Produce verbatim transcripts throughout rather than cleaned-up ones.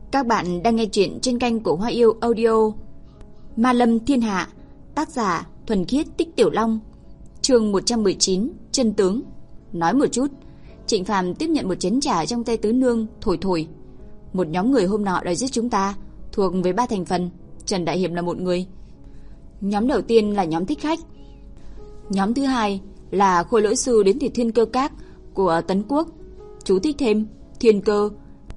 Các bạn đang nghe chuyện trên kênh của Hoa Yêu Audio. Ma Lâm Thiên Hạ, tác giả Thuần Khiết Tích Tiểu Long, chương một trăm mười chín, chân tướng. Nói một chút, Trịnh Phàm tiếp nhận một chén trà trong tay tứ nương, thổi thổi. Một nhóm người hôm nọ đòi giết chúng ta, thuộc về ba thành phần. Trần Đại Hiệp là một người. Nhóm đầu tiên là nhóm thích khách. Nhóm thứ hai là khôi lỗi sư đến từ Thiên Cơ Các của Tấn Quốc. Chú thích thêm, Thiên Cơ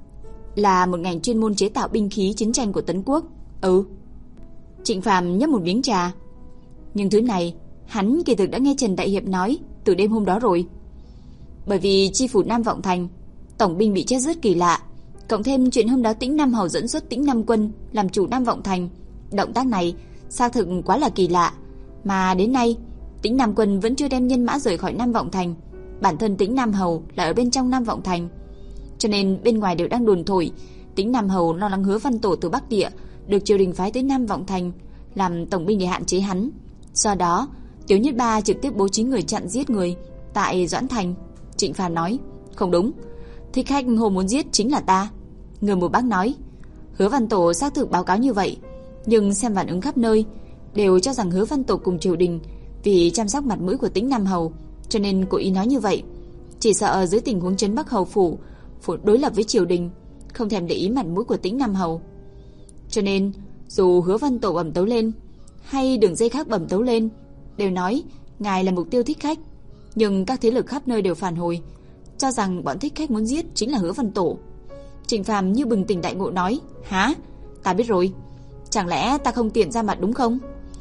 là một ngành chuyên môn chế tạo binh khí chiến tranh của Tấn Quốc. Ừ. Trịnh Phàm nhấp một miếng trà. Nhưng thứ này, hắn kỳ thực đã nghe Trần Đại Hiệp nói từ đêm hôm đó rồi. Bởi vì chi phủ Nam Vọng Thành, tổng binh bị chết rất kỳ lạ, cộng thêm chuyện hôm đó Tĩnh Nam Hầu dẫn xuất Tĩnh Nam quân làm chủ Nam Vọng Thành, động tác này xác thực quá là kỳ lạ, mà đến nay Tĩnh Nam quân vẫn chưa đem nhân mã rời khỏi Nam Vọng Thành, bản thân Tĩnh Nam Hầu lại ở bên trong Nam Vọng Thành. Cho nên bên ngoài đều đang đồn thổi Tĩnh Nam Hầu lo lắng Hứa Văn Tổ từ Bắc Địa được triều đình phái tới Nam Vọng Thành làm tổng binh để hạn chế hắn. Do đó, Tiếu Nhất Ba trực tiếp bố trí người chặn giết người tại Doãn Thành. Trịnh Phàm nói, không đúng, thích khách hồ muốn giết chính là ta. Người một bác nói, Hứa Văn Tổ xác thực báo cáo như vậy, nhưng xem phản ứng khắp nơi đều cho rằng Hứa Văn Tổ cùng triều đình vì chăm sóc mặt mũi của Tĩnh Nam Hầu cho nên cố ý nói như vậy. Chỉ sợ dưới tình huống trấn Bắc Hầu phủ phủ đối lập với triều đình, không thèm để ý mặt mũi của Tĩnh Nam Hầu. Cho nên dù Hứa Văn Tổ bẩm tấu lên hay đường dây khác bẩm tấu lên đều nói ngài là mục tiêu thích khách, nhưng các thế lực khắp nơi đều phản hồi, cho rằng bọn thích khách muốn giết chính là Hứa Văn Tổ. Trịnh Phàm như bừng tỉnh đại ngộ nói, hả? Ta biết rồi. Chẳng lẽ ta không tiện ra mặt đúng không?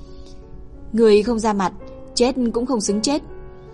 Người không ra mặt, chết cũng không xứng chết.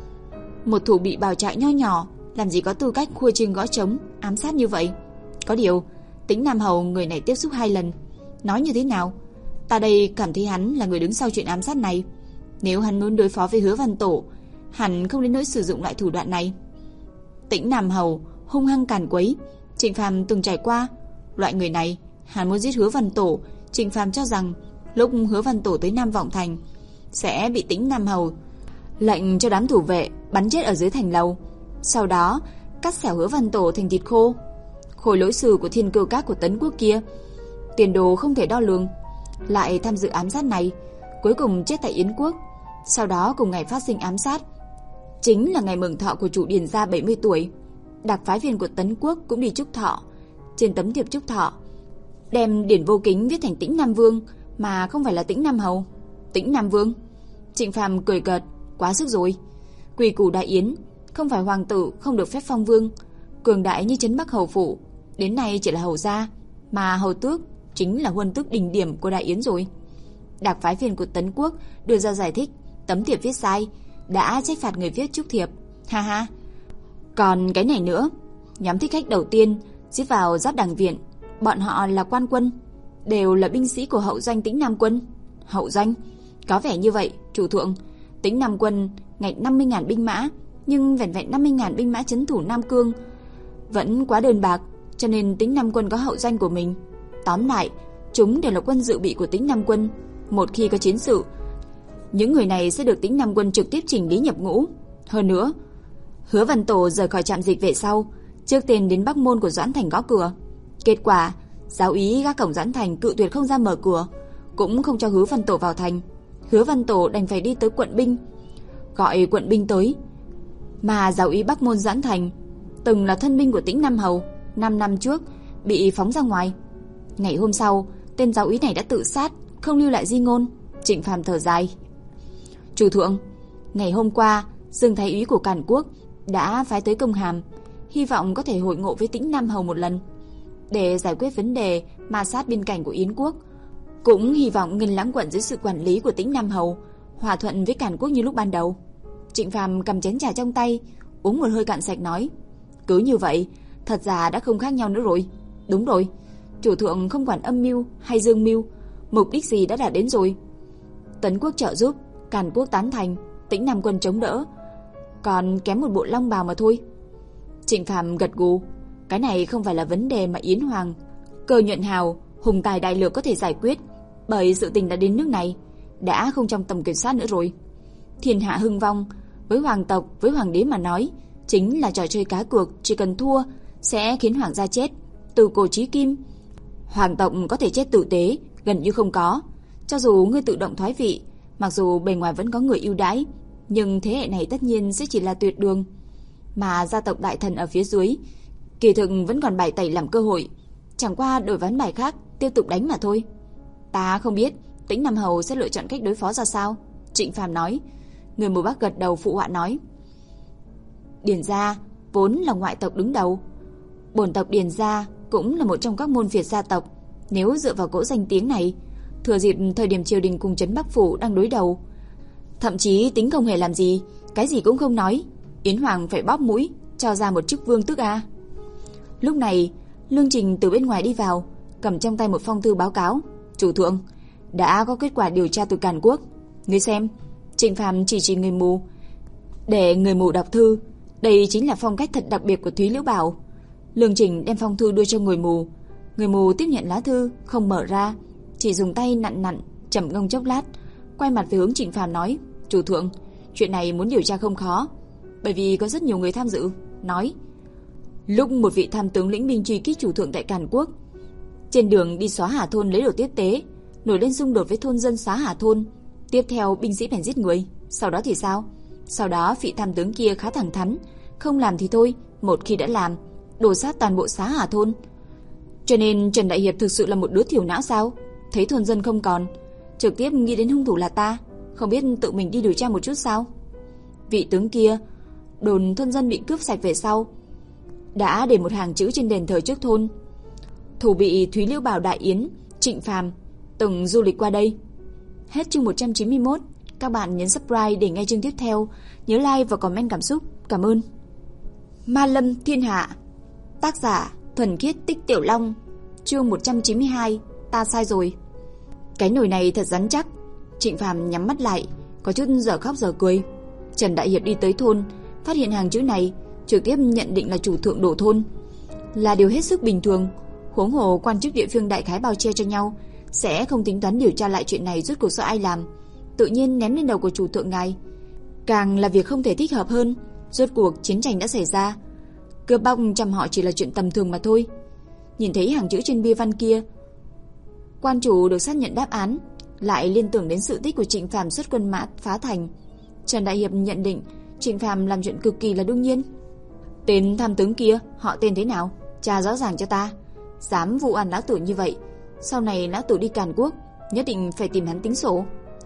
Một thủ bị bào trại nho nhỏ làm gì có tư cách khua chiêng gõ trống ám sát như vậy. Có điều Tĩnh Nam Hầu người này tiếp xúc hai lần, nói như thế nào, ta đây cảm thấy hắn là người đứng sau chuyện ám sát này. Nếu hắn muốn đối phó với Hứa Văn Tổ, hẳn không đến nỗi sử dụng loại thủ đoạn này. Tĩnh Nam Hầu hung hăng càn quấy, Trịnh Phàm từng trải qua. Loại người này, hắn muốn giết Hứa Văn Tổ, Trịnh Phàm cho rằng lúc Hứa Văn Tổ tới Nam Vọng Thành sẽ bị Tĩnh Nam Hầu lệnh cho đám thủ vệ bắn chết ở dưới thành lầu, sau đó cắt xẻo Hứa Văn Tổ thành thịt khô. Khôi lỗi sư của Thiên Cơ Các của Tấn Quốc kia, tiền đồ không thể đo lường, lại tham dự ám sát này, cuối cùng chết tại Yến Quốc. Sau đó cùng ngày phát sinh ám sát, chính là ngày mừng thọ của chủ Điền gia bảy mươi tuổi. Đặc phái viên của Tấn Quốc cũng đi chúc thọ. Trên tấm thiệp chúc thọ đem Điển Vô Kính viết thành Tĩnh Nam Vương, mà không phải là Tĩnh Nam Hầu. Tĩnh Nam Vương. Trịnh Phàm cười cợt, quá sức rồi. Quỷ củ Đại Yến, không phải hoàng tử không được phép phong vương, cường đại như trấn Bắc Hầu phủ, đến nay chỉ là hầu gia, mà hầu tước chính là huân tước đỉnh điểm của Đại Yến rồi. Đặc phái viên của Tấn Quốc đưa ra giải thích, tấm thiệp viết sai, đã trách phạt người viết chúc thiệp. Ha ha. Còn cái này nữa, nhóm thích khách đầu tiên giết vào Giáp Đằng Viện, bọn họ là quan quân, đều là binh sĩ của hậu doanh Tĩnh Nam quân. Hậu doanh? Có vẻ như vậy, chủ thượng. Tĩnh Nam quân ngạch năm mươi nghìn binh mã, nhưng vẹn vẹn năm mươi nghìn binh mã trấn thủ Nam Cương vẫn quá đơn bạc, cho nên Tĩnh Nam quân có hậu doanh của mình. Tóm lại, chúng đều là quân dự bị của Tĩnh Nam quân. Một khi có chiến sự, những người này sẽ được Tĩnh Nam quân trực tiếp chỉnh lý nhập ngũ. Hơn nữa, Hứa Văn Tổ rời khỏi trạm dịch vệ sau, trước tiên đến Bắc môn của Doãn Thành gõ cửa. Kết quả, giáo úy gác cổng Doãn Thành cự tuyệt không ra mở cửa, cũng không cho Hứa Văn Tổ vào thành. Hứa Văn Tổ đành phải đi tới quận binh, gọi quận binh tới. Mà giáo úy Bắc môn Doãn Thành từng là thân binh của Tĩnh Nam Hầu, năm năm trước bị phóng ra ngoài. Ngày hôm sau, tên giáo úy này đã tự sát, không lưu lại di ngôn. Trịnh Phàm thở dài, chủ thượng, ngày hôm qua Dương thái úy của Càn Quốc đã phái tới công hàm, hy vọng có thể hội ngộ với Tĩnh Nam Hầu một lần để giải quyết vấn đề ma sát biên cảnh của Yến Quốc, cũng hy vọng Ngân Lãng quận dưới sự quản lý của Tĩnh Nam Hầu hòa thuận với Càn Quốc như lúc ban đầu. Trịnh Phàm cầm chén trà trong tay, uống một hơi cạn sạch nói, cứ như vậy thật ra đã không khác nhau nữa rồi. Đúng rồi, chủ thượng không quản âm mưu hay dương mưu, mục đích gì đã đạt đến rồi. Tấn Quốc trợ giúp, Càn Quốc tán thành, Tĩnh Nam quân chống đỡ, còn kém một bộ long bào mà thôi. Trịnh Phàm gật gù, cái này không phải là vấn đề mà Yến Hoàng, Cơ Nhuận Hào, hùng tài đại lược có thể giải quyết, bởi sự tình đã đến nước này, đã không trong tầm kiểm soát nữa rồi. Thiên hạ hưng vong, với hoàng tộc, với hoàng đế mà nói, chính là trò chơi cá cược, chỉ cần thua sẽ khiến hoàng gia chết. Từ cổ chí kim, Hoàng tộc có thể chết tử tế gần như không có. Cho dù ngươi tự động thoái vị, mặc dù bề ngoài vẫn có người ưu đãi, nhưng thế hệ này tất nhiên sẽ chỉ là tuyệt đường. Mà gia tộc đại thần ở phía dưới kỳ thực vẫn còn bài tẩy làm cơ hội, chẳng qua đổi ván bài khác tiếp tục đánh mà thôi. Ta không biết Tĩnh Nam Hầu sẽ lựa chọn cách đối phó ra sao, Trịnh Phàm nói. Người mù Bắc gật đầu phụ họa nói. Điền gia vốn là ngoại tộc đứng đầu, bổn tộc Điền gia cũng là một trong các môn phiệt gia tộc. Nếu dựa vào cỗ danh tiếng này, thừa dịp thời điểm triều đình cùng trấn Bắc phủ đang đối đầu, thậm chí tính không hề làm gì, cái gì cũng không nói, Yến Hoàng phải bóp mũi cho ra một chức vương tước a. Lúc này Lương Trình từ bên ngoài đi vào, cầm trong tay một phong thư báo cáo. Chủ thượng, đã có kết quả điều tra từ Càn Quốc. Ngươi xem. Trịnh Phàm chỉ chỉ người mù, để người mù đọc thư. Đây chính là phong cách thật đặc biệt của Thúy Liễu Bảo. Lương Trình đem phong thư đưa cho người mù. Người mù tiếp nhận lá thư, không mở ra, chỉ dùng tay nặn nặn, trầm ngâm chốc lát, quay mặt về hướng Trịnh Phàm nói. Chủ thượng, chuyện này muốn điều tra không khó, bởi vì có rất nhiều người tham dự. Nói, lúc một vị tham tướng lĩnh binh truy kích chủ thượng tại Càn Quốc, trên đường đi Xóa Hà thôn lấy đồ tiếp tế, nổi lên xung đột với thôn dân Xóa Hà thôn. Tiếp theo binh sĩ bèn giết người. Sau đó thì sao? Sau đó vị tham tướng kia khá thẳng thắn, không làm thì thôi, một khi đã làm, đổ sát toàn bộ Xóa Hà thôn. Cho nên Trần Đại Hiệp thực sự là một đứa thiểu não sao? Thấy thôn dân không còn, trực tiếp nghĩ đến hung thủ là ta, không biết tự mình đi điều tra một chút sao? Vị tướng kia đồn thôn dân bị cướp sạch về sau, đã để một hàng chữ trên đền thờ trước thôn. Thủ bị Thúy Liễu Bảo Đại Yến, Trịnh Phàm từng du lịch qua đây. Hết chương một trăm chín mươi mốt. Các bạn nhấn subscribe để nghe chương tiếp theo. Nhớ like và comment cảm xúc. Cảm ơn. Ma Lâm Thiên Hạ. Tác giả Thuần Khiết Tích Tiểu Long. Chương một trăm chín mươi hai. Ta sai rồi. Cái nồi này thật rắn chắc. Trịnh Phàm nhắm mắt lại, có chút giờ khóc giờ cười. Trần Đại Hiệp đi tới thôn, phát hiện hàng chữ này, trực tiếp nhận định là chủ thượng đổ thôn, là điều hết sức bình thường. Huống hồ quan chức địa phương đại khái bao che cho nhau, sẽ không tính toán điều tra lại chuyện này rốt cuộc do ai làm, tự nhiên ném lên đầu của chủ thượng ngài. Càng là việc không thể thích hợp hơn. Rốt cuộc chiến tranh đã xảy ra, cướp bóc trăm họ chỉ là chuyện tầm thường mà thôi. Nhìn thấy hàng chữ trên bia văn kia, quan chủ được xác nhận đáp án, lại liên tưởng đến sự tích của Trịnh Phàm xuất quân mã phá thành. Trần Đại Hiệp nhận định Trịnh Phàm làm chuyện cực kỳ là đương nhiên. Tên tham tướng kia họ tên thế nào? Tra rõ ràng cho ta. Dám vụ oan lão tử như vậy, sau này lão tử đi Càn Quốc nhất định phải tìm hắn tính sổ.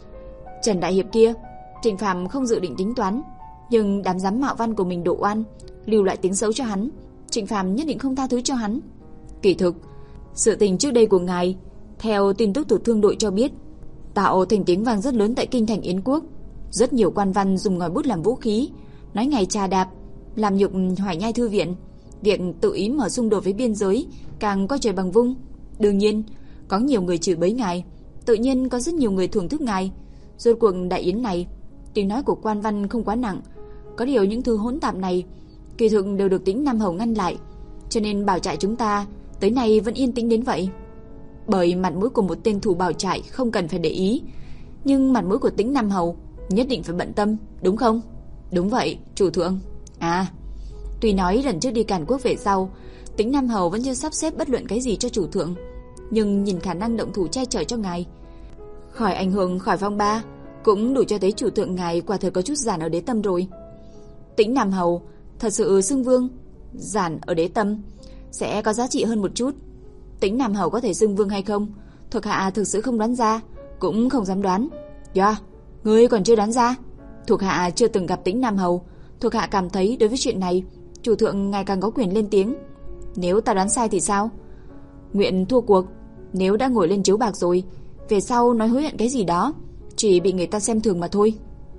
Trần Đại Hiệp kia, Trịnh Phàm không dự định tính toán, nhưng đám giám mạo văn của mình đổ oan, lưu lại tiếng xấu cho hắn, Trịnh Phàm nhất định không tha thứ cho hắn. Kỳ thực, sự tình trước đây của ngài, theo tin tức từ thương đội cho biết, tạo thành tiếng vang rất lớn tại kinh thành Yến Quốc. Rất nhiều quan văn dùng ngòi bút làm vũ khí, nói ngài trà đạp, làm nhục Hoài Nhai thư viện, việc tự ý mở xung đột với biên giới càng coi trời bằng vung. Đương nhiên, có nhiều người chửi bới ngài, tự nhiên có rất nhiều người thưởng thức ngài. Rốt cuộc đại yến này, tiếng nói của quan văn không quá nặng, có điều những thứ hỗn tạp này kỳ thực đều được Tĩnh Nam Hầu ngăn lại, cho nên bảo trại chúng ta tới nay vẫn yên tĩnh đến vậy. Bởi mặt mũi của một tên thủ bảo trại không cần phải để ý, nhưng mặt mũi của Tĩnh Nam Hầu nhất định phải bận tâm, đúng không? Đúng vậy, chủ thượng. À, tuy nói lần trước đi Càn Quốc về sau, Tĩnh Nam Hầu vẫn chưa sắp xếp bất luận cái gì cho chủ thượng, nhưng nhìn khả năng động thủ che chở cho ngài, khỏi ảnh hưởng khỏi phong ba, cũng đủ cho thấy chủ thượng ngài quả thật có chút giản ở đế tâm rồi. Tĩnh Nam Hầu thật sự xưng vương, giản ở đế tâm sẽ có giá trị hơn một chút. Tĩnh Nam Hầu có thể xưng vương hay không, thuộc hạ thực sự không đoán ra, cũng không dám đoán. Yeah, ngươi còn chưa đoán ra? Thuộc hạ chưa từng gặp Tĩnh Nam Hầu, thuộc hạ cảm thấy đối với chuyện này, chủ thượng ngày càng có quyền lên tiếng. Nếu ta đoán sai thì sao? Nguyện thua cuộc. Nếu đã ngồi lên chiếu bạc rồi, về sau nói hối hận cái gì đó, chỉ bị người ta xem thường mà thôi.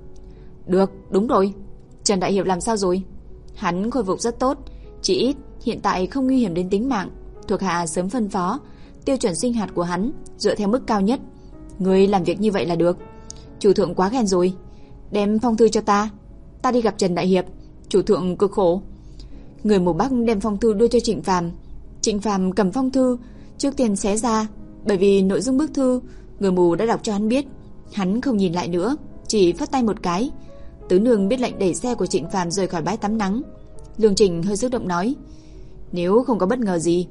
Được, đúng rồi. Trần Đại Hiệp làm sao rồi? Hắn khôi phục rất tốt, chỉ ít hiện tại không nguy hiểm đến tính mạng. Thuộc hạ sớm phân phó tiêu chuẩn sinh hoạt của hắn dựa theo mức cao nhất. Ngươi làm việc như vậy là được. Chủ thượng quá khen rồi. Đem phong thư cho ta, ta đi gặp Trần Đại Hiệp. Chủ thượng cực khổ. Người mù Bắc đem phong thư đưa cho Trịnh Phàm. Trịnh Phàm cầm phong thư, trước tiên xé ra, bởi vì nội dung bức thư người mù đã đọc cho hắn biết. Hắn không nhìn lại nữa, chỉ phất tay một cái. Tứ nương biết lệnh đẩy xe của Trịnh Phàm rời khỏi bãi tắm nắng. Lương Trình hơi xúc động nói, nếu không có bất ngờ gì,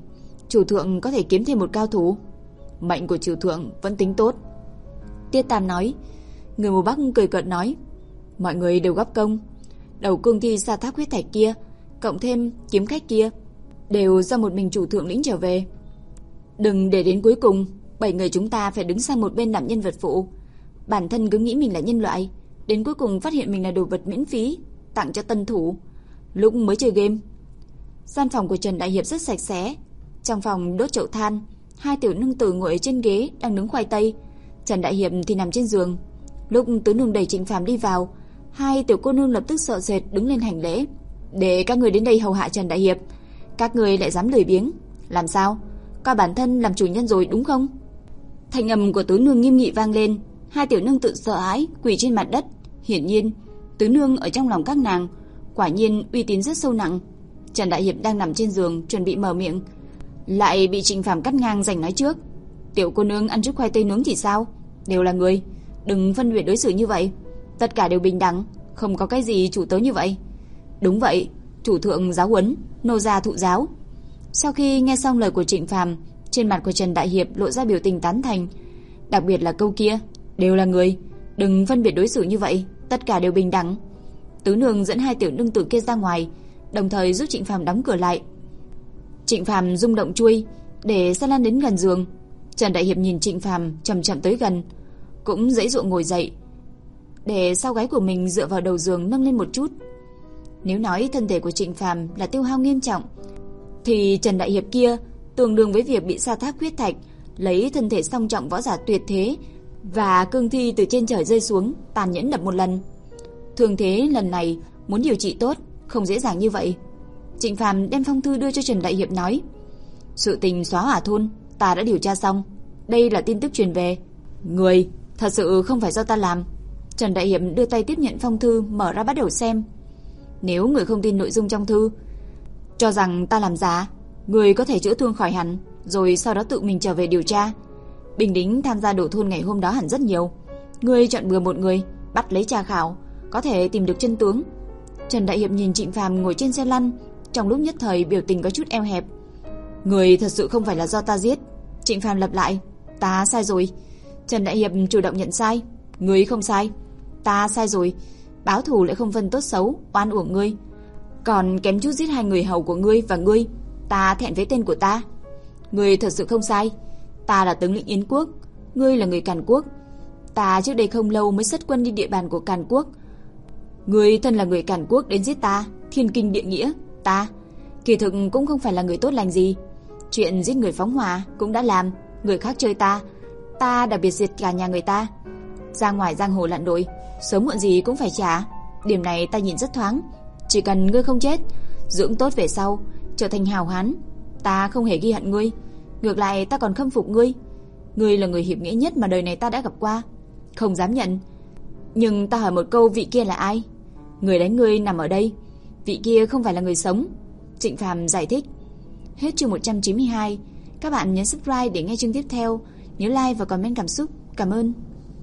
Chủ thượng có thể kiếm thêm một cao thủ. Mệnh của chủ thượng vẫn tính tốt. Tiết Tam nói. Người mù Bắc cười cợt nói. Mọi người đều góp công. Đầu cương thi sa tháp huyết thạch kia, cộng thêm kiếm khách kia, đều do một mình chủ thượng lĩnh trở về. Đừng để đến cuối cùng bảy người chúng ta phải đứng sang một bên làm nhân vật phụ. Bản thân cứ nghĩ mình là nhân loại, đến cuối cùng phát hiện mình là đồ vật miễn phí tặng cho tân thủ lúc mới chơi game. Gian phòng của Trần Đại Hiệp rất sạch sẽ. Trong phòng đốt chậu than, hai tiểu nương tử ngồi trên ghế đang nướng khoai tây. Trần Đại Hiệp thì nằm trên giường. Lúc tứ nương đẩy Trịnh Phàm đi vào, hai tiểu cô nương lập tức sợ sệt đứng lên hành lễ. Để các người đến đây hầu hạ Trần Đại Hiệp, các người lại dám lười biếng, làm sao? Coi bản thân làm chủ nhân rồi đúng không? Thanh âm của tứ nương nghiêm nghị vang lên. Hai tiểu nương tự sợ hãi quỳ trên mặt đất. Hiển nhiên tứ nương ở trong lòng các nàng quả nhiên uy tín rất sâu nặng. Trần Đại Hiệp đang nằm trên giường chuẩn bị mở miệng, lại bị Trịnh Phàm cắt ngang giành nói trước. Tiểu cô nương ăn chút khoai tây nướng thì sao? Đều là người, đừng phân biệt đối xử như vậy. Tất cả đều bình đẳng, không có cái gì chủ tớ như vậy. Đúng vậy, chủ thượng giáo huấn, nô gia thụ giáo. Sau khi nghe xong lời của Trịnh Phàm, trên mặt của Trần Đại Hiệp lộ ra biểu tình tán thành. Đặc biệt là câu kia, đều là người, đừng phân biệt đối xử như vậy, tất cả đều bình đẳng. Tứ nương dẫn hai tiểu nương tử kia ra ngoài, đồng thời giúp Trịnh Phàm đóng cửa lại. Trịnh Phàm rung động chui để xe lăn đến gần giường. Trần Đại Hiệp nhìn Trịnh Phàm chậm chậm tới gần, cũng giãy giụa ngồi dậy, để sau gáy của mình dựa vào đầu giường nâng lên một chút. Nếu nói thân thể của Trịnh Phàm là tiêu hao nghiêm trọng, thì Trần Đại Hiệp kia tương đương với việc bị sa tháp huyết thạch lấy thân thể song trọng võ giả tuyệt thế và cương thi từ trên trời rơi xuống, tàn nhẫn đập một lần. Thương thế lần này muốn điều trị tốt không dễ dàng như vậy. Trịnh Phàm đem phong thư đưa cho Trần Đại Hiệp nói: sự tình xóa hỏa thôn ta đã điều tra xong, đây là tin tức truyền về. Người thật sự không phải do ta làm. Trần Đại Hiệp đưa tay tiếp nhận phong thư, mở ra bắt đầu xem. Nếu người không tin nội dung trong thư, cho rằng ta làm giả, người có thể chữa thương khỏi hẳn, rồi sau đó tự mình trở về điều tra. Binh lính tham gia đổ thôn ngày hôm đó hẳn rất nhiều, người chọn bừa một người bắt lấy tra khảo, có thể tìm được chân tướng. Trần Đại Hiệp nhìn Trịnh Phàm ngồi trên xe lăn, trong lúc nhất thời biểu tình có chút eo hẹp. Người thật sự không phải là do ta giết. Trịnh Phàm lặp lại: ta sai rồi. Trần Đại Hiệp chủ động nhận sai: người không sai, ta sai rồi. Báo thù lại không phân tốt xấu, oan uổng ngươi, còn kém chút giết hai người hầu của ngươi và ngươi, ta thẹn với tên của ta. Ngươi thật sự không sai, ta là tướng lĩnh Yến quốc, ngươi là người Càn quốc. Ta trước đây không lâu mới xuất quân đi địa bàn của Càn quốc. Ngươi thân là người Càn quốc đến giết ta, thiên kinh địa nghĩa. Ta kỳ thực cũng không phải là người tốt lành gì. Chuyện giết người phóng hỏa cũng đã làm, người khác chơi ta, ta đặc biệt diệt cả nhà người ta. Ra ngoài giang hồ lặn lội, sớm muộn gì cũng phải trả. Điểm này ta nhìn rất thoáng. Chỉ cần ngươi không chết, dưỡng tốt về sau trở thành hào hán, ta không hề ghi hận ngươi. Ngược lại ta còn khâm phục ngươi. Ngươi là người hiệp nghĩa nhất mà đời này ta đã gặp qua. Không dám nhận, nhưng ta hỏi một câu, vị kia là ai? Người đánh ngươi nằm ở đây, vị kia không phải là người sống. Trịnh Phàm giải thích. Hết chương một trăm chín mươi hai. Các bạn nhấn subscribe để nghe chương tiếp theo. Nhớ like và comment cảm xúc. Cảm ơn.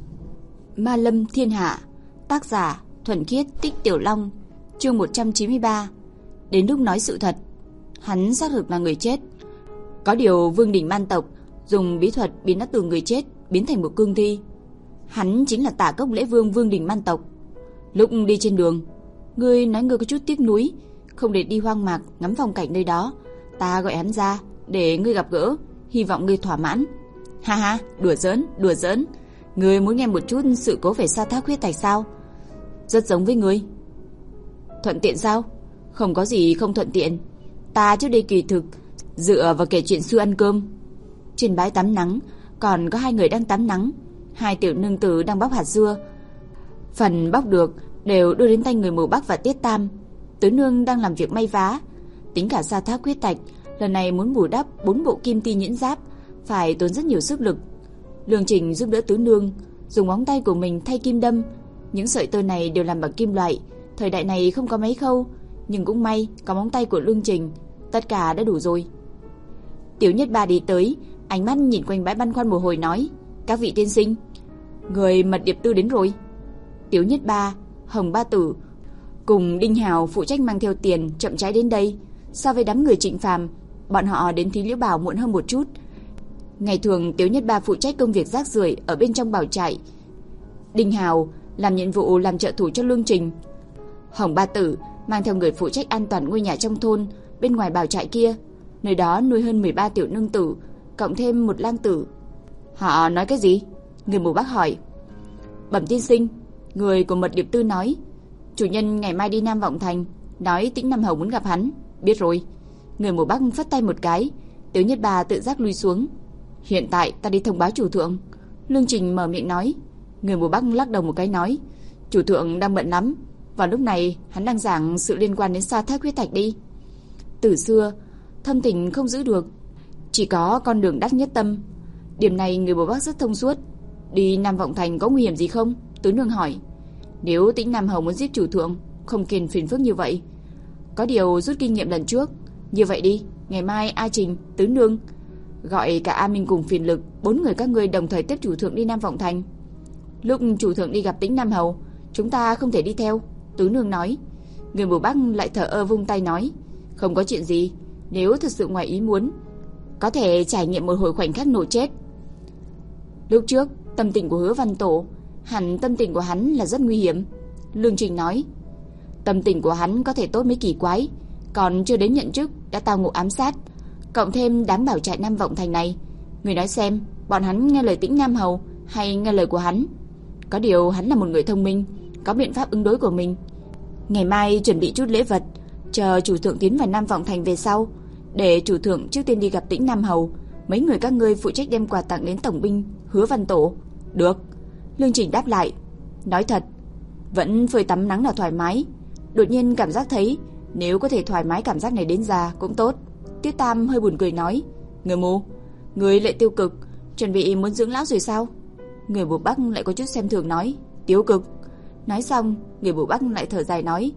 Ma Lâm Thiên Hạ, tác giả Thuần Khiết Tích Tiểu Long, chương một trăm chín mươi ba. Đến lúc nói sự thật. Hắn xác thực là người chết. Có điều Vương Đình Man tộc dùng bí thuật biến nó từ người chết biến thành một cương thi. Hắn chính là Tả Cốc Lễ Vương Vương Đình Man tộc. Lúc đi trên đường, ngươi nói ngươi có chút tiếc nuối, không để đi hoang mạc ngắm phong cảnh nơi đó. Ta gọi hắn ra để ngươi gặp gỡ, hy vọng ngươi thỏa mãn. Ha ha, đùa giỡn, đùa giỡn. Ngươi muốn nghe một chút sự cố về sa tháp huyết thạch sao? Rất giống với ngươi. Thuận tiện sao? Không có gì không thuận tiện. Ta trước đây kỳ thực dựa vào kể chuyện xưa ăn cơm. Trên bãi tắm nắng còn có hai người đang tắm nắng. Hai tiểu nương tử đang bóc hạt dưa. Phần bóc được đều đưa đến tay người mù Bắc và Tiết Tam. Tứ nương đang làm việc may vá. Tính cả sa tháp huyết thạch, lần này muốn bù đắp bốn bộ kim ti nhuyễn giáp phải tốn rất nhiều sức lực. Lương Trình giúp đỡ tứ nương dùng móng tay của mình thay kim đâm. Những sợi tơ này đều làm bằng kim loại. Thời đại này không có máy khâu, nhưng cũng may có móng tay của Lương Trình, tất cả đã đủ rồi. Tiểu Nhất Ba đi tới, ánh mắt nhìn quanh bãi băn khoăn một hồi nói: các vị tiên sinh, người mật điệp tư đến rồi. Tiểu Nhất Ba, Hồng Ba Tử cùng Đinh Hào phụ trách mang theo tiền chậm rãi đến đây. So với đám người Trịnh Phàm, bọn họ đến Thí Liễu Bảo muộn hơn một chút. Ngày thường Tiếu Nhất Ba phụ trách công việc rác rưởi ở bên trong bảo trại, Đinh Hào làm nhiệm vụ làm trợ thủ cho Lương Trình, Hồng Ba Tử mang theo người phụ trách an toàn ngôi nhà trong thôn bên ngoài bảo trại kia. Nơi đó nuôi hơn mười ba tiểu nương tử, cộng thêm một lang tử. Họ nói cái gì? Người mù Bắc hỏi. Bẩm tiên sinh, người của mật điệp tư nói chủ nhân ngày mai đi Nam Vọng Thành, nói Tĩnh Nam Hầu muốn gặp hắn. Biết rồi. Người mù Bắc phất tay một cái, Tiếu Nhất Ba tự giác lui xuống. Hiện tại ta đi thông báo chủ thượng. Lương Trình mở miệng nói. Người mù Bắc lắc đầu một cái nói, chủ thượng đang bận lắm, vào lúc này hắn đang giảng sự liên quan đến Sa Thác huyết thạch đi. Từ xưa thâm tình không giữ được, chỉ có con đường đắc nhất tâm. Điểm này người mù Bắc rất thông suốt. Đi Nam Vọng Thành có nguy hiểm gì không? Tứ nương hỏi. Nếu Tĩnh Nam Hầu muốn giết chủ thượng, không cần phiền phức như vậy. Có điều rút kinh nghiệm lần trước. Như vậy đi, ngày mai A Trình, Tứ nương gọi cả A Minh cùng Phiền Lực, bốn người các ngươi đồng thời tiếp chủ thượng đi Nam Vọng Thành. Lúc chủ thượng đi gặp Tĩnh Nam Hầu, chúng ta không thể đi theo. Tứ nương nói. Người mù Bắc lại thở ơ vung tay nói, không có chuyện gì, nếu thật sự ngoài ý muốn, có thể trải nghiệm một hồi khoảnh khắc nổ chết. Lúc trước tâm tình của Hứa Văn Tổ, hẳn tâm tình của hắn là rất nguy hiểm. Lương Trình nói. Tâm tình của hắn có thể tốt mới kỳ quái, còn chưa đến nhận chức đã tao ngộ ám sát, cộng thêm đám bảo trại Nam Vọng Thành này. Người nói xem, bọn hắn nghe lời Tĩnh Nam Hầu hay nghe lời của hắn? Có điều hắn là một người thông minh, có biện pháp ứng đối của mình. Ngày mai chuẩn bị chút lễ vật, chờ chủ thượng tiến vào Nam Vọng Thành về sau, để chủ thượng trước tiên đi gặp Tĩnh Nam Hầu. Mấy người các ngươi phụ trách đem quà tặng đến tổng binh Hứa Văn Tổ. Được. Lương Trình đáp lại. Nói thật, vẫn phơi tắm nắng là thoải mái. Đột nhiên cảm giác thấy nếu có thể thoải mái cảm giác này đến già cũng tốt. Tiết Tam hơi buồn cười nói. Người mù, người lại tiêu cực, chuẩn bị muốn dưỡng lão rồi sao? Người mù Bắc lại có chút xem thường nói. Tiêu cực. Nói xong, người mù Bắc lại thở dài nói,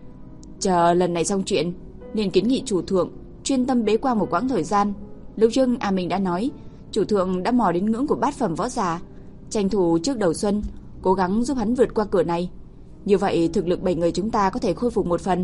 chờ lần này xong chuyện, nên kiến nghị chủ thượng chuyên tâm bế quan một quãng thời gian. Lúc trước A Minh đã nói, chủ thượng đã mò đến ngưỡng của bát phẩm võ giả, tranh thủ trước đầu xuân cố gắng giúp hắn vượt qua cửa này. Như vậy thực lực bảy người chúng ta có thể khôi phục một phần,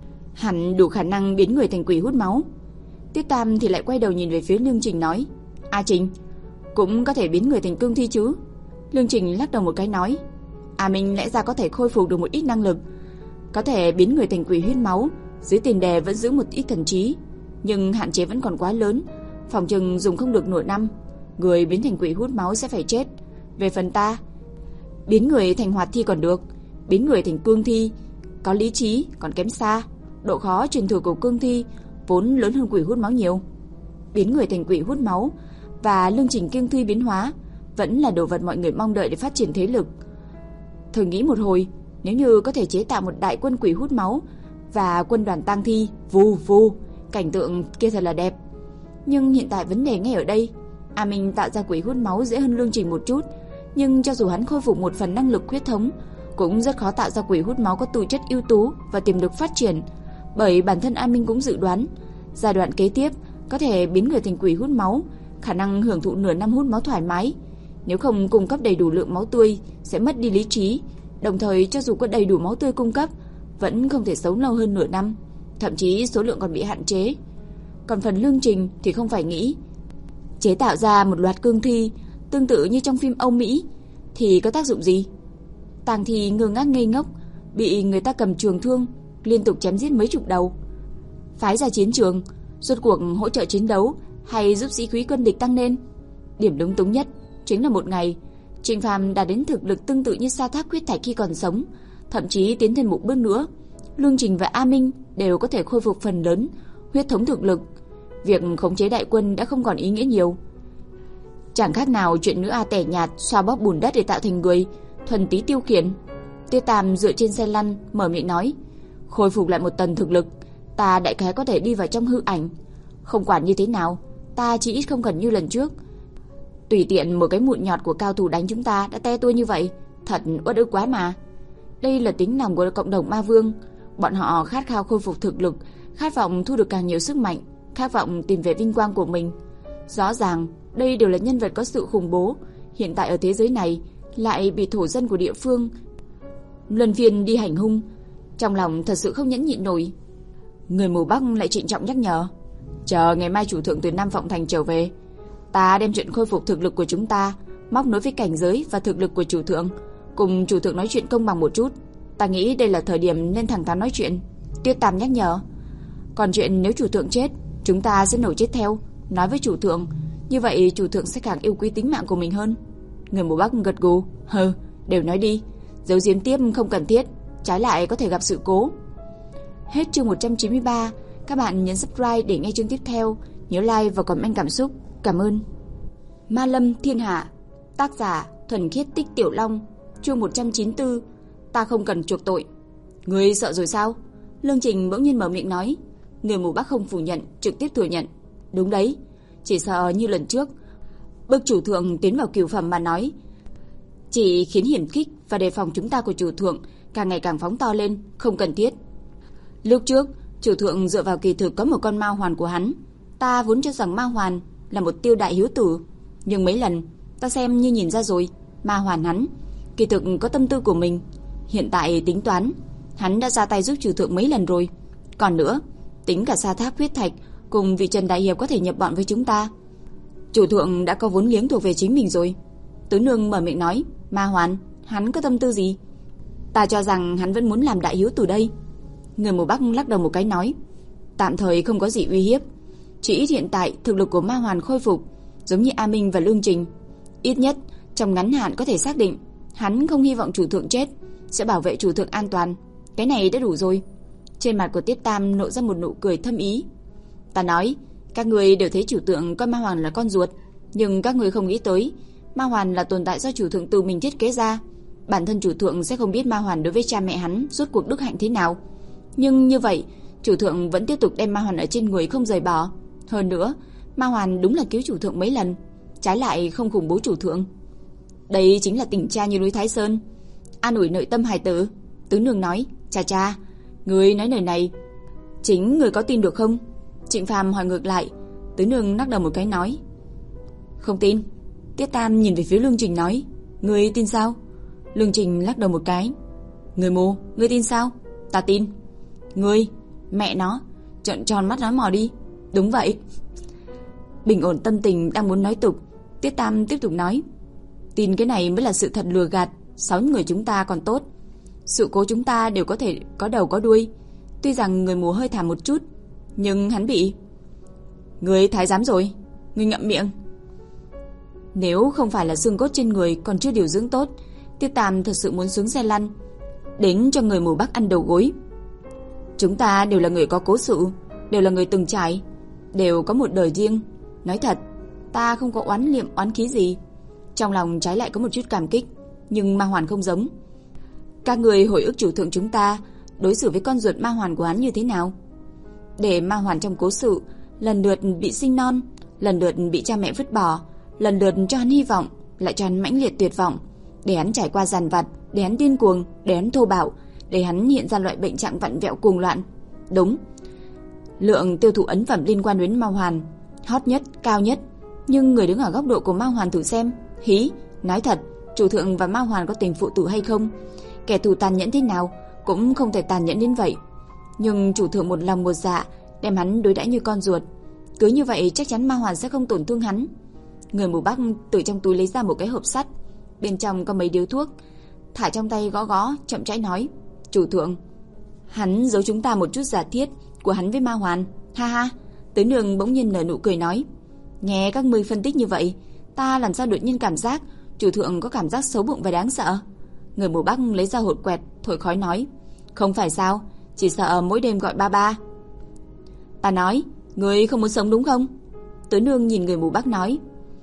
hẳn đủ khả năng biến người thành quỷ hút máu. Tiết Tam thì lại quay đầu nhìn về phía Lương Trình nói, A Trình, cũng có thể biến người thành cương thi chứ? Lương Trình lắc đầu một cái nói, A Minh lẽ ra có thể khôi phục được một ít năng lực, có thể biến người thành quỷ huyết máu, dưới tiền đề vẫn giữ một ít thần trí, nhưng hạn chế vẫn còn quá lớn, phòng chừng dùng không được nửa năm, người biến thành quỷ hút máu sẽ phải chết. Về phần ta, biến người thành hoạt thi còn được, biến người thành cương thi, có lý trí còn kém xa. Độ khó truyền thừa của cương thi vốn lớn hơn quỷ hút máu nhiều. Biến người thành quỷ hút máu và lương trình cương thi biến hóa vẫn là đồ vật mọi người mong đợi để phát triển thế lực. Thử nghĩ một hồi, nếu như có thể chế tạo một đại quân quỷ hút máu và quân đoàn tang thi, vù vù, cảnh tượng kia thật là đẹp. Nhưng hiện tại vấn đề ngay ở đây, A Minh tạo ra quỷ hút máu dễ hơn Lương Trình một chút, nhưng cho dù hắn khôi phục một phần năng lực huyết thống, cũng rất khó tạo ra quỷ hút máu có tư chất ưu tú và tiềm lực phát triển. Bởi bản thân A Minh cũng dự đoán, giai đoạn kế tiếp có thể biến người thành quỷ hút máu, khả năng hưởng thụ nửa năm hút máu thoải mái. Nếu không cung cấp đầy đủ lượng máu tươi sẽ mất đi lý trí, đồng thời cho dù có đầy đủ máu tươi cung cấp vẫn không thể sống lâu hơn nửa năm, thậm chí số lượng còn bị hạn chế. Còn phần Lương Trình thì không phải nghĩ chế tạo ra một loạt cương thi tương tự như trong phim Âu Mỹ thì có tác dụng gì? Tang thi ngơ ngác ngây ngốc, bị người ta cầm trường thương liên tục chém giết mấy chục đầu, phái ra chiến trường, rốt cuộc hỗ trợ chiến đấu hay giúp sĩ khí quân địch tăng lên? Điểm lúng túng nhất chính là một ngày Trình Phàm đạt đến thực lực tương tự như Sa Thác huyết thạch khi còn sống, thậm chí tiến thêm một bước nữa, Lương Trình và A Minh đều có thể khôi phục phần lớn huyết thống thực lực. Việc khống chế đại quân đã không còn ý nghĩa nhiều, chẳng khác nào chuyện nữ A tẻ nhạt xoa bóp bùn đất để tạo thành người, thuần túy tiêu khiển. Tiết Tam dựa trên xe lăn mở miệng nói, khôi phục lại một tầng thực lực, ta đại khái có thể đi vào trong hư ảnh. Không quản như thế nào, ta chỉ ít không cần như lần trước, tùy tiện một cái mụn nhọt của cao thủ đánh chúng ta đã te tua như vậy, thật uất ức quá mà. Đây là tính lòng của cộng đồng ma vương, bọn họ khát khao khôi phục thực lực, khát vọng thu được càng nhiều sức mạnh, khát vọng tìm về vinh quang của mình. Rõ ràng đây đều là nhân vật có sự khủng bố, hiện tại ở thế giới này lại bị thổ dân của địa phương luân phiên đi hành hung, trong lòng thật sự không nhẫn nhịn nổi. Người mù Bắc lại trịnh trọng nhắc nhở, Chờ ngày mai chủ thượng từ Nam Vọng Thành trở về, ta đem chuyện khôi phục thực lực của chúng ta móc nối với cảnh giới và thực lực của chủ thượng, cùng chủ thượng nói chuyện công bằng một chút. Ta nghĩ đây là thời điểm nên thẳng thắn nói chuyện. Tuyết Tam nhắc nhở. Còn chuyện nếu chủ thượng chết, chúng ta sẽ nổi chết theo, nói với chủ thượng, như vậy chủ thượng sẽ càng yêu quý tính mạng của mình hơn. Người mù Bắc gật gù. Hừ, đều nói đi, giấu giếm tiếp không cần thiết, trái lại có thể gặp sự cố. Hết chương một trăm chín mươi ba. Các bạn nhấn subscribe để nghe chương tiếp theo, nhớ like và comment cảm xúc. Cảm ơn. Ma Lâm Thiên Hạ, tác giả Thuần Khiết Tích Tiểu Long, chương một trăm chín mươi tư. Ta không cần chuộc tội. Ngươi sợ rồi sao? Lương Trình bỗng nhiên mở miệng nói. Người mù Bắc không phủ nhận, trực tiếp thừa nhận. Đúng đấy, chỉ sợ như lần trước, bức chủ thượng tiến vào cửu phẩm mà nói, chỉ khiến hiểm khích và đề phòng chúng ta của chủ thượng càng ngày càng phóng to lên, không cần thiết. Lúc trước, chủ thượng dựa vào kỳ thực có một con ma hoàn của hắn. Ta vốn cho rằng ma hoàn là một tiêu đại hiếu tử, nhưng mấy lần ta xem như nhìn ra rồi, ma hoàn hắn kỳ thực có tâm tư của mình. Hiện tại tính toán, hắn đã ra tay giúp chủ thượng mấy lần rồi. Còn nữa, tính cả Sa Thác huyết thạch cùng vị Trần đại hiệp có thể nhập bọn với chúng ta, chủ thượng đã có vốn liếng thuộc về chính mình rồi. Tứ nương mở miệng nói. Ma hoàn, hắn có tâm tư gì? Ta cho rằng hắn vẫn muốn làm đại hiếu tử đây. Người mù Bắc lắc đầu một cái nói. Tạm thời không có gì uy hiếp, chỉ ít hiện tại thực lực của ma hoàn khôi phục, giống như A Minh và Lương Trình. Ít nhất trong ngắn hạn có thể xác định hắn không hy vọng chủ thượng chết, sẽ bảo vệ chủ thượng an toàn. Cái này đã đủ rồi. Trên mặt của Tiết Tam nộ ra một nụ cười thâm ý. Ta nói, các người đều thấy chủ thượng coi ma hoàn là con ruột, nhưng các người không nghĩ tới ma hoàn là tồn tại do chủ thượng tự mình thiết kế ra. Bản thân chủ thượng sẽ không biết ma hoàn đối với cha mẹ hắn rốt cuộc đức hạnh thế nào, nhưng như vậy chủ thượng vẫn tiếp tục đem ma hoàn ở trên người không rời bỏ. Hơn nữa, ma hoàn đúng là cứu chủ thượng mấy lần, trái lại không khủng bố chủ thượng. Đây chính là tình cha như núi Thái Sơn, an ủi nội tâm hài tử. Tứ nương nói. Cha cha, người nói lời này chính người có tin được không? Trịnh Phàm hỏi ngược lại. Tứ nương lắc đầu một cái nói. Không tin. Tiết Tam nhìn về phía Lương Trình nói. Người tin sao? Lương Trình lắc đầu một cái. Người mù, người tin sao? Ta tin. Ngươi, mẹ nó, trợn tròn mắt nói mò đi. Đúng vậy. Bình ổn tâm tình đang muốn nói tục, Tiết Tam tiếp tục nói. Tin cái này mới là sự thật lừa gạt. Sáu người chúng ta còn tốt, sự cố chúng ta đều có thể có đầu có đuôi. Tuy rằng người mù hơi thảm một chút, nhưng hắn bị. Ngươi thái giám rồi, ngươi ngậm miệng. Nếu không phải là xương cốt trên người còn chưa điều dưỡng tốt, Tiết Tam thật sự muốn xuống xe lăn đến cho người mù Bắc ăn đầu gối. Chúng ta đều là người có cố sự, đều là người từng trải, đều có một đời riêng. Nói thật, ta không có oán niệm oán khí gì, trong lòng trái lại có một chút cảm kích. Nhưng ma hoàn không giống. Các người hồi ức chủ thượng chúng ta đối xử với con ruột ma hoàn của hắn như thế nào? Để ma hoàn trong cố sự lần lượt bị sinh non, lần lượt bị cha mẹ vứt bỏ, lần lượt cho hắn hy vọng, lại cho hắn mãnh liệt tuyệt vọng, để hắn trải qua dằn vặt, để hắn điên cuồng, để hắn thô bạo, để hắn hiện ra loại bệnh trạng vặn vẹo cuồng loạn. Đúng, lượng tiêu thụ ấn phẩm liên quan đến ma hoàn hot nhất, cao nhất. Nhưng người đứng ở góc độ của ma hoàn thử xem. Hí, nói thật, chủ thượng và ma hoàn có tình phụ tử hay không, kẻ thù tàn nhẫn thế nào cũng không thể tàn nhẫn đến vậy. Nhưng chủ thượng một lòng một dạ đem hắn đối đãi như con ruột, cứ như vậy chắc chắn ma hoàn sẽ không tổn thương hắn. Người mù Bắc từ trong túi lấy ra một cái hộp sắt, bên trong có mấy điếu thuốc, thả trong tay gõ gõ, chậm rãi nói. Chủ thượng, hắn giấu chúng ta một chút giả thiết của hắn với ma hoàn. Ha ha. Tứ nương bỗng nhiên nở nụ cười nói. Nghe các ngươi phân tích như vậy, ta làm sao đột nhiên cảm giác chủ thượng có cảm giác xấu bụng và đáng sợ. Người mù Bắc lấy ra hột quẹt, thổi khói nói. Không phải sao, chỉ sợ mỗi đêm gọi ba ba. Ta nói, ngươi không muốn sống đúng không? Tứ nương nhìn người mù Bắc nói.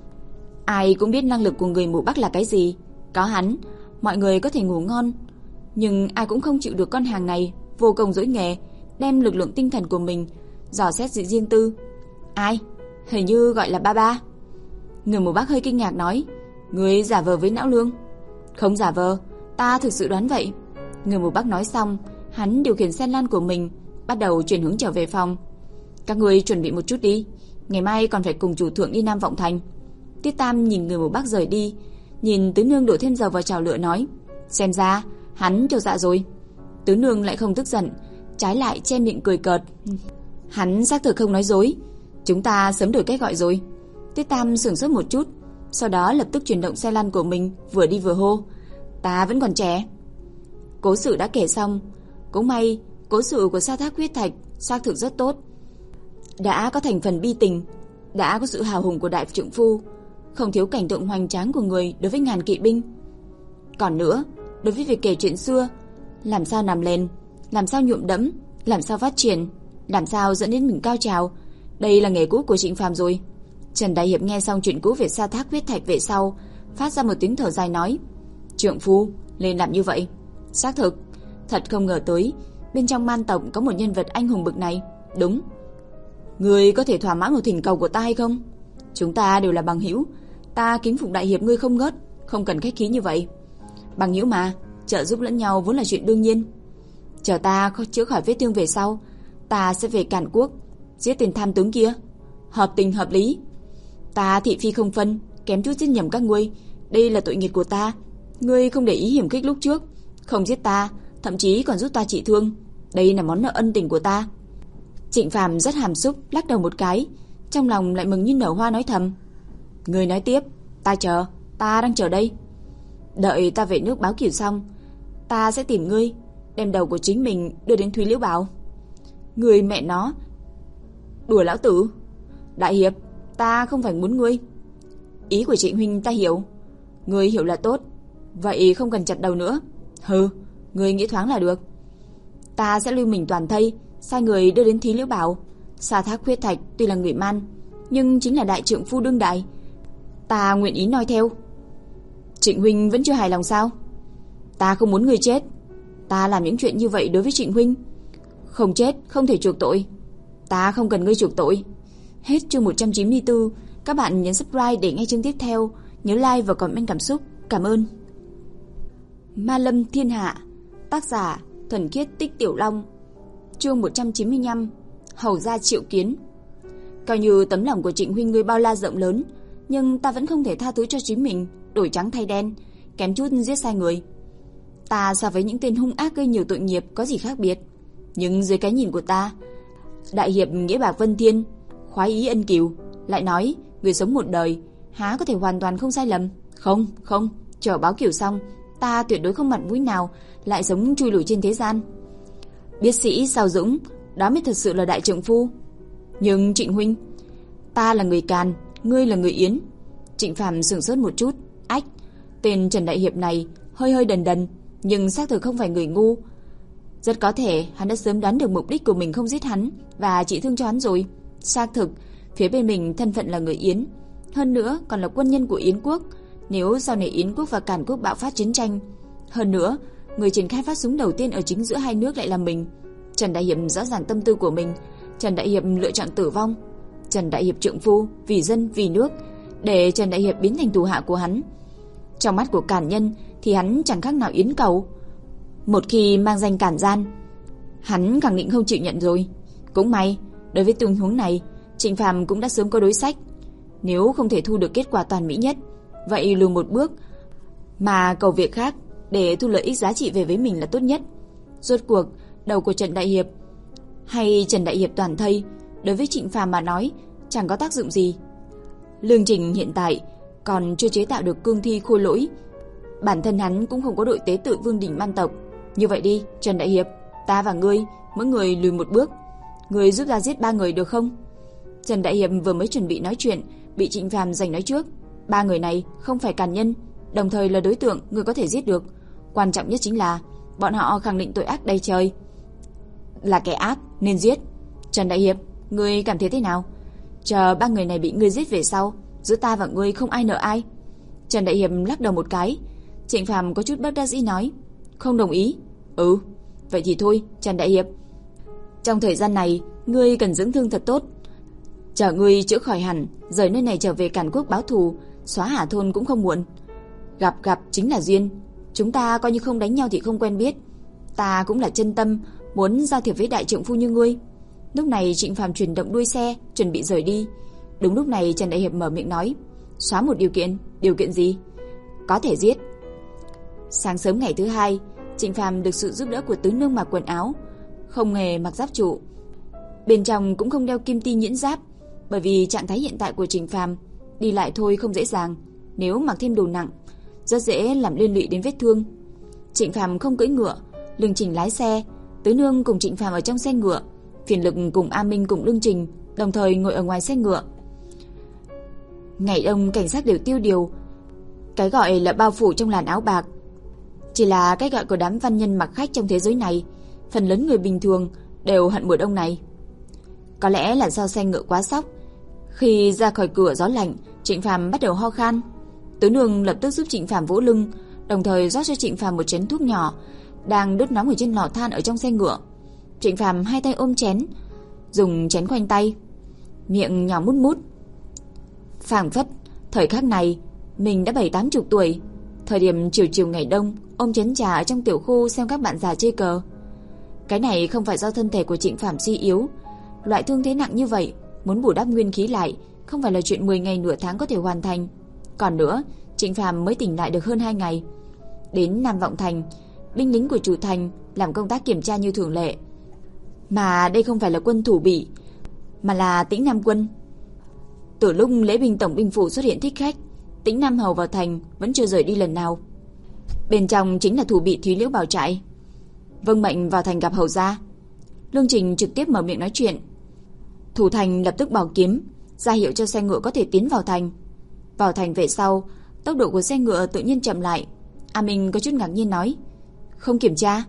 Ai cũng biết năng lực của người mù Bắc là cái gì. Có hắn, mọi người có thể ngủ ngon. Nhưng ai cũng không chịu được con hàng này vô công dối nghề, đem lực lượng tinh thần của mình dò xét dị riêng tư. Ai? Hình như gọi là ba ba. Người mù Bắc hơi kinh ngạc nói. Ngươi giả vờ với não lương. Không giả vờ, ta thực sự đoán vậy. Người mù Bắc nói xong, hắn điều khiển xe lăn của mình bắt đầu chuyển hướng trở về phòng. Các ngươi chuẩn bị một chút đi, ngày mai còn phải cùng chủ thượng đi Nam Vọng Thành. Tiết Tam nhìn người mù Bắc rời đi, nhìn Tứ nương đổ thêm dầu vào chảo lửa nói. Xem ra hắn trêu dạ rồi. Tứ nương lại không tức giận, trái lại che miệng cười cợt. Hắn xác thực không nói dối, Chúng ta sớm đổi cách gọi rồi. Tiết Tam sửng sốt một chút, sau đó lập tức chuyển động xe lăn của mình, vừa đi vừa hô. Ta vẫn còn trẻ. Cố sự đã kể xong. Cũng may, cố sự của Sa Thác Huyết Thạch xác thực rất tốt. Đã có thành phần bi tình, đã có sự hào hùng của đại trượng phu, không thiếu cảnh tượng hoành tráng của người đối với ngàn kỵ binh. Còn nữa, đối với việc kể chuyện xưa, làm sao nằm lên, làm sao nhuộm đẫm, làm sao phát triển, làm sao dẫn đến mình cao trào, đây là nghề cũ của Trịnh Phàm rồi. Trần Đại Hiệp nghe xong chuyện cũ về Sa Thác Huyết Thạch về sau, phát ra một tiếng thở dài nói: "Trượng phu, nên làm như vậy." Xác thực, thật không ngờ tới, bên trong Man tộc có một nhân vật anh hùng bực này. Đúng. Ngươi có thể thỏa mãn một thỉnh cầu của ta hay không? Chúng ta đều là bằng hữu, ta kính phục Đại Hiệp ngươi không ngớt, không cần khách khí như vậy. Bằng hữu mà, trợ giúp lẫn nhau vốn là chuyện đương nhiên. Chờ ta chữa khỏi vết thương về sau, ta sẽ về Càn Quốc, giết tên tham tướng kia. Hợp tình hợp lý. Ta thị phi không phân, kém chút giết nhầm các ngươi, đây là tội nghiệp của ta. Ngươi không để ý hiểm khích lúc trước, không giết ta, thậm chí còn giúp ta trị thương, đây là món nợ ân tình của ta. Trịnh Phàm rất hàm xúc, lắc đầu một cái, trong lòng lại mừng như nở hoa, nói thầm: Ngươi nói tiếp, ta chờ, ta đang chờ đây. Đợi ta về nước báo cửu xong, ta sẽ tìm ngươi, đem đầu của chính mình đưa đến Thúy Liễu Bảo. Ngươi mẹ nó, đùa lão tử. Đại Hiệp, ta không phải muốn ngươi. Ý của Trịnh huynh ta hiểu, ngươi hiểu là tốt, vậy không cần chặt đầu nữa. Hừ, ngươi nghĩ thoáng là được. Ta sẽ lưu mình toàn thây, sai người đưa đến Thúy Liễu Bảo. Sa Thác Huyết Thạch tuy là người Man, nhưng chính là đại trượng phu đương đại, ta nguyện ý noi theo. Trịnh huynh vẫn chưa hài lòng sao? Ta không muốn ngươi chết. Ta làm những chuyện như vậy đối với Trịnh huynh, không chết không thể chuộc tội. Ta không cần ngươi chuộc tội. Hết chương một trăm chín mươi tư. Các bạn nhấn subscribe để nghe chương tiếp theo. Nhớ like và comment cảm xúc. Cảm ơn. Ma Lâm Thiên Hạ. Tác giả Thuần Khiết Tích Tiểu Long. Chương một trăm chín mươi lăm. Hầu gia triệu kiến. Coi như tấm lòng của Trịnh huynh ngươi bao la rộng lớn, nhưng ta vẫn không thể tha thứ cho chính mình đổi trắng thay đen, kém chút giết sai người. Ta so với những tên hung ác gây nhiều tội nghiệp có gì khác biệt, nhưng dưới cái nhìn của ta, Đại Hiệp nghĩa bạc vân thiên, khoái ý ân cừu, lại nói người sống một đời há có thể hoàn toàn không sai lầm. Không, không, chờ báo cửu xong, ta tuyệt đối không mặt mũi nào lại sống chui lủi trên thế gian. Biết sĩ sao dũng, đó mới thật sự là đại trượng phu. Nhưng Trịnh huynh, ta là người Càn, ngươi là người Yến. Trịnh Phàm sửng sốt một chút. Ách, tên Trần Đại Hiệp này hơi hơi đần đần, nhưng xác thực không phải người ngu. Rất có thể hắn đã sớm đoán được mục đích của mình không giết hắn và trị thương cho hắn rồi. Xác thực, phía bên mình thân phận là người Yến, hơn nữa còn là quân nhân của Yến quốc. Nếu sau này Yến quốc và Càn quốc bạo phát chiến tranh, hơn nữa người triển khai phát súng đầu tiên ở chính giữa hai nước lại là mình, Trần Đại Hiệp rõ ràng tâm tư của mình. Trần Đại Hiệp lựa chọn tử vong. Trần Đại Hiệp trượng phu, vì dân, vì nước, để Trần Đại Hiệp biến thành tù hạ của hắn. Trong mắt của Càn nhân thì hắn chẳng khác nào Yến cầu. Một khi mang danh Càn gian, hắn khẳng định không chịu nhận rồi. Cũng may, đối với tình huống này, Trịnh Phàm cũng đã sớm có đối sách. Nếu không thể thu được kết quả toàn mỹ nhất, vậy lùi một bước mà cầu việc khác để thu lợi ích giá trị về với mình là tốt nhất. Rốt cuộc, đầu của Trần Đại Hiệp hay Trần Đại Hiệp toàn thây, đối với Trịnh Phàm mà nói chẳng có tác dụng gì. Lương Trình hiện tại còn chưa chế tạo được cương thi khôi lỗi, bản thân hắn cũng không có đội tế tự vương đỉnh Man tộc. Như vậy đi, Trần Đại Hiệp, ta và ngươi mỗi người lùi một bước, ngươi giúp ta giết ba người được không? Trần Đại Hiệp vừa mới chuẩn bị nói chuyện, bị Trịnh Phàm giành nói trước. Ba người này không phải Càn nhân, đồng thời là đối tượng ngươi có thể giết được. Quan trọng nhất chính là bọn họ khẳng định tội ác đầy trời, là kẻ ác nên giết. Trần Đại Hiệp, ngươi cảm thấy thế nào? Chờ ba người này bị ngươi giết về sau, giữa ta và ngươi không ai nợ ai. Trần Đại Hiệp lắc đầu một cái. Trịnh Phàm có chút bất đắc dĩ nói: Không đồng ý. Ừ, vậy thì thôi, Trần Đại Hiệp, trong thời gian này ngươi cần dưỡng thương thật tốt. Chờ ngươi chữa khỏi hẳn, rời nơi này trở về Càn Quốc báo thù, xóa Hà thôn cũng không muộn. Gặp gặp chính là duyên, chúng ta coi như không đánh nhau thì không quen biết. Ta cũng là chân tâm muốn giao thiệp với đại trượng phu như ngươi. Lúc này Trịnh Phàm chuyển động đuôi xe, chuẩn bị rời đi. Đúng lúc này Trần Đại Hiệp mở miệng nói: Xóa một điều kiện. Điều kiện gì? Có thể giết. Sáng sớm ngày thứ hai, Trịnh Phàm được sự giúp đỡ của tứ nương mặc quần áo, không hề mặc giáp trụ, bên trong cũng không đeo kim ti nhuyễn giáp, Bởi vì trạng thái hiện tại của Trịnh Phàm, đi lại thôi không dễ dàng, nếu mặc thêm đồ nặng rất dễ làm liên lụy đến vết thương. Trịnh Phàm không cưỡi ngựa, Lương Trình lái xe, Tứ Nương cùng Trịnh Phàm ở trong xe ngựa, Phiền Lực cùng A Minh cùng Lương Trình đồng thời ngồi ở ngoài xe ngựa. Ngày đông cảnh sát đều tiêu điều, cái gọi là bao phủ trong làn áo bạc chỉ là cái gọi của đám văn nhân mặc khách trong thế giới này. Phần lớn người bình thường đều hận mùa đông này. Có lẽ là do xe ngựa quá sóc, khi ra khỏi cửa gió lạnh, Trịnh Phàm bắt đầu ho khan. Tứ Nương lập tức giúp Trịnh Phàm vỗ lưng, đồng thời rót cho Trịnh Phàm một chén thuốc nhỏ đang đốt nóng ở trên lò than ở trong xe ngựa. Trịnh Phàm hai tay ôm chén, dùng chén khoanh tay, miệng nhỏ mút mút. Phảng phất thời khắc này mình đã bảy tám chục tuổi, thời điểm chiều chiều ngày đông, ôm chén trà ở trong tiểu khu xem các bạn già chơi cờ. Cái này không phải do thân thể của Trịnh Phàm suy yếu, loại thương thế nặng như vậy muốn bù đắp nguyên khí lại không phải là chuyện mười ngày nửa tháng có thể hoàn thành. Còn nữa, Trịnh Phàm mới tỉnh lại được hơn hai ngày. Đến Nam Vọng Thành, binh lính của chủ thành làm công tác kiểm tra như thường lệ. Mà đây không phải là quân thủ bị, mà là Tĩnh Nam quân. Từ lúc lễ binh tổng binh phủ xuất hiện thích khách, Tĩnh Nam hầu vào thành vẫn chưa rời đi lần nào. Bên trong chính là thủ bị Thúy Liễu bảo trại. Vâng mệnh vào thành gặp hầu gia. Lương Trình trực tiếp mở miệng nói chuyện. Thủ thành lập tức bảo kiếm, ra hiệu cho xe ngựa có thể tiến vào thành. Vào thành về sau, tốc độ của xe ngựa tự nhiên chậm lại. A Minh có chút ngạc nhiên nói, không kiểm tra.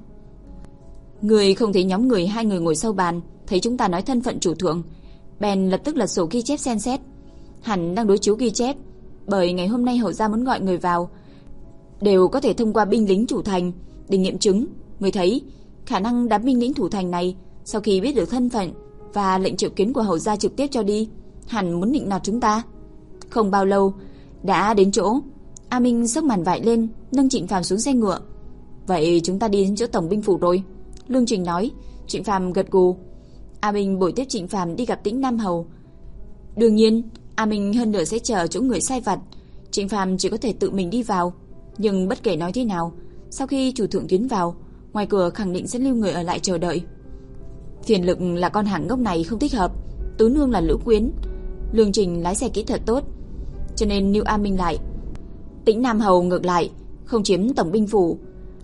Người không thấy nhóm người hai người ngồi sau bàn, thấy chúng ta nói thân phận chủ thượng, bèn lập tức lật sổ ghi chép xem xét. Hẳn đang đối chiếu ghi chép, bởi ngày hôm nay hầu gia muốn gọi người vào, đều có thể thông qua binh lính chủ thành để nghiệm chứng. Người thấy khả năng đám binh lính thủ thành này sau khi biết được thân phận và lệnh triệu kiến của hầu gia trực tiếp cho đi, hẳn muốn nịnh nọt chúng ta. Không bao lâu đã đến chỗ. A Minh xốc màn vải lên, nâng Trịnh Phàm xuống xe ngựa. Vậy chúng ta đi đến chỗ tổng binh phủ rồi, Lương Trình nói. Trịnh Phàm gật gù. A Minh bồi tiếp Trịnh Phàm đi gặp Tĩnh Nam hầu. Đương nhiên A Minh hơn nửa sẽ chờ chỗ người sai vặt, Trịnh Phàm chỉ có thể tự mình đi vào. Nhưng bất kể nói thế nào, sau khi chủ thượng tiến vào, ngoài cửa khẳng định sẽ lưu người ở lại chờ đợi. Phiền Lực là con hàng ngốc này không thích hợp, Tứ Nương là lữ quyến, Lương Trình lái xe kỹ thuật tốt, cho nên lưu A Minh lại. Tĩnh Nam hầu ngược lại không chiếm tổng binh phủ,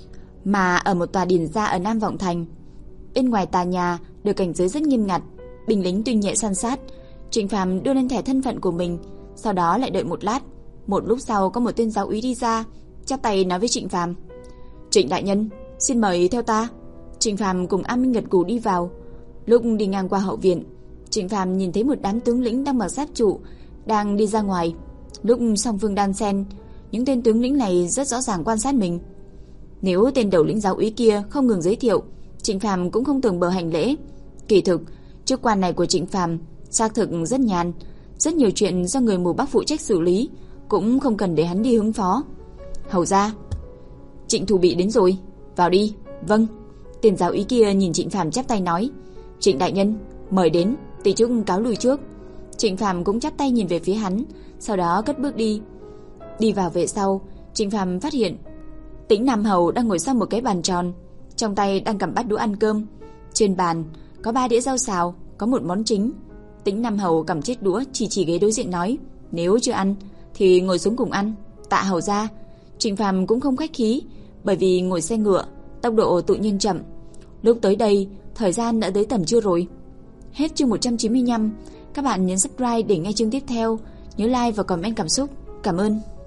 mà ở một tòa điền gia ở Nam Vọng Thành. Bên ngoài tòa nhà được cảnh giới rất nghiêm ngặt, binh lính tuy nhẹ san sát. Trịnh Phàm đưa lên thẻ thân phận của mình, sau đó lại đợi một lát. Một lúc sau có một tên giáo úy đi ra, chắp tay nói với Trịnh Phàm, Trịnh đại nhân, xin mời theo ta. Trịnh Phàm cùng A Minh gật gù đi vào. Lúc đi ngang qua hậu viện, Trịnh Phàm nhìn thấy một đám tướng lĩnh đang mặc giáp trụ đang đi ra ngoài. Lúc song phương đan xen, những tên tướng lĩnh này rất rõ ràng quan sát mình. Nếu tên đầu lĩnh giáo úy kia không ngừng giới thiệu, Trịnh Phàm cũng không tưởng bờ hành lễ. Kỳ thực, chức quan này của Trịnh Phàm xác thực rất nhàn, rất nhiều chuyện do người mù Bắc phụ trách xử lý, cũng không cần để hắn đi hứng phó. Hầu gia, Trịnh thủ bị đến rồi, vào đi. Vâng. Tên giáo úy kia nhìn Trịnh Phàm chắp tay nói, Trịnh đại nhân, mời đến, tỷ chức cáo lui trước. Trịnh Phàm cũng chắp tay nhìn về phía hắn, sau đó cất bước đi. Đi vào về sau, Trịnh Phàm phát hiện Tĩnh Nam hầu đang ngồi sau một cái bàn tròn, trong tay đang cầm bát đũa ăn cơm. Trên bàn có ba đĩa rau xào, có một món chính. Tĩnh Nam hầu cầm chiếc đũa chỉ chỉ ghế đối diện nói, nếu chưa ăn thì ngồi xuống cùng ăn. Tạ hầu gia. Trịnh Phàm cũng không khách khí, bởi vì ngồi xe ngựa, tốc độ tự nhiên chậm. Lúc tới đây, thời gian đã tới tầm trưa rồi. Hết chương một trăm chín mươi lăm. Các bạn nhấn subscribe để nghe chương tiếp theo. Nhớ like và comment cảm xúc. Cảm ơn.